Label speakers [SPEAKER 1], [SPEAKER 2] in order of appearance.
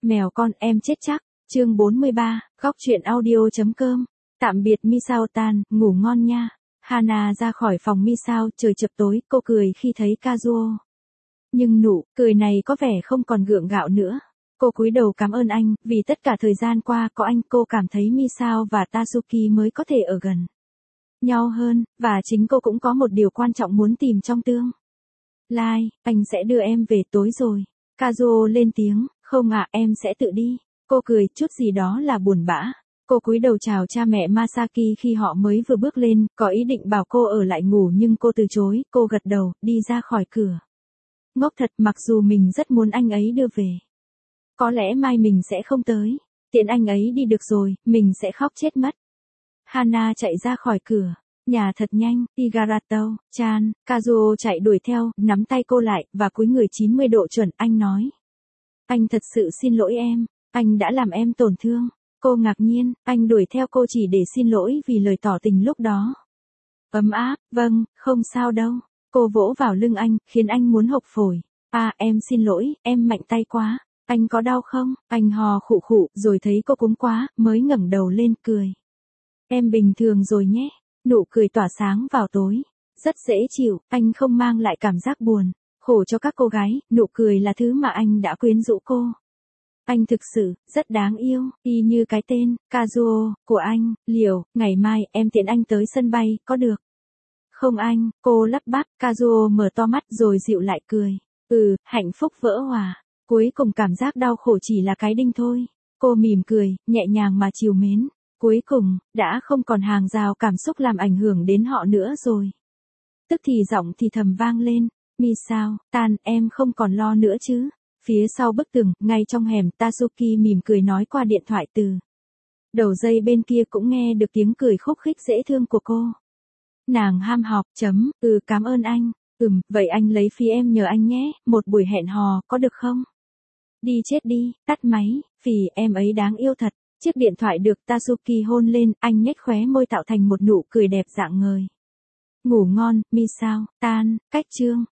[SPEAKER 1] Mèo con em chết chắc. Chương 43, góc truyện audio.com. Tạm biệt Misao tan, ngủ ngon nha. Hana ra khỏi phòng Misao, trời chập tối, cô cười khi thấy Kazuo. Nhưng nụ cười này có vẻ không còn gượng gạo nữa. Cô cúi đầu cảm ơn anh, vì tất cả thời gian qua có anh cô cảm thấy Misao và Tatsuki mới có thể ở gần nhau hơn, và chính cô cũng có một điều quan trọng muốn tìm trong tương lai. Anh sẽ đưa em về tối rồi. Kazuo lên tiếng, không ạ, em sẽ tự đi. Cô cười, chút gì đó là buồn bã. Cô cúi đầu chào cha mẹ Masaki khi họ mới vừa bước lên, có ý định bảo cô ở lại ngủ nhưng cô từ chối, cô gật đầu, đi ra khỏi cửa. Ngốc thật, mặc dù mình rất muốn anh ấy đưa về. Có lẽ mai mình sẽ không tới. Tiện anh ấy đi được rồi, mình sẽ khóc chết mất. Hana chạy ra khỏi cửa. Nhà thật nhanh, Igarato-chan. Kazuo chạy đuổi theo, nắm tay cô lại, và cúi người 90 độ chuẩn, anh nói. Anh thật sự xin lỗi em, anh đã làm em tổn thương. Cô ngạc nhiên, anh đuổi theo cô chỉ để xin lỗi vì lời tỏ tình lúc đó. Ấm áp, vâng, không sao đâu. Cô vỗ vào lưng anh, khiến anh muốn hộc phổi. À, em xin lỗi, em mạnh tay quá. Anh có đau không? Anh hò khụ khụ, rồi thấy cô cúng quá, mới ngẩng đầu lên cười. Em bình thường rồi nhé. Nụ cười tỏa sáng vào tối. Rất dễ chịu, anh không mang lại cảm giác buồn. Khổ cho các cô gái, nụ cười là thứ mà anh đã quyến rũ cô. Anh thực sự, rất đáng yêu, y như cái tên, Kazuo, của anh. Liệu, ngày mai, em tiện anh tới sân bay, có được? Không anh, cô lắp bắp, Kazuo mở to mắt rồi dịu lại cười. Hạnh phúc vỡ hòa. Cuối cùng cảm giác đau khổ chỉ là cái đinh thôi. Cô mỉm cười, nhẹ nhàng mà trìu mến. Cuối cùng, đã không còn hàng rào cảm xúc làm ảnh hưởng đến họ nữa rồi. Tức thì giọng thì thầm vang lên. Misao, tan, em không còn lo nữa chứ. Phía sau bức tường, ngay trong hẻm, Tatsuki mỉm cười nói qua điện thoại từ. Đầu dây bên kia cũng nghe được tiếng cười khúc khích dễ thương của cô. Nàng ham học, cảm ơn anh. Vậy anh lấy phí em nhờ anh nhé, một buổi hẹn hò, có được không? Đi chết đi, tắt máy, phì em ấy đáng yêu thật. Chiếc điện thoại được Tatsuki hôn lên, anh nhếch khóe môi tạo thành một nụ cười đẹp rạng ngời. Ngủ ngon, Misao, tan, cách chương.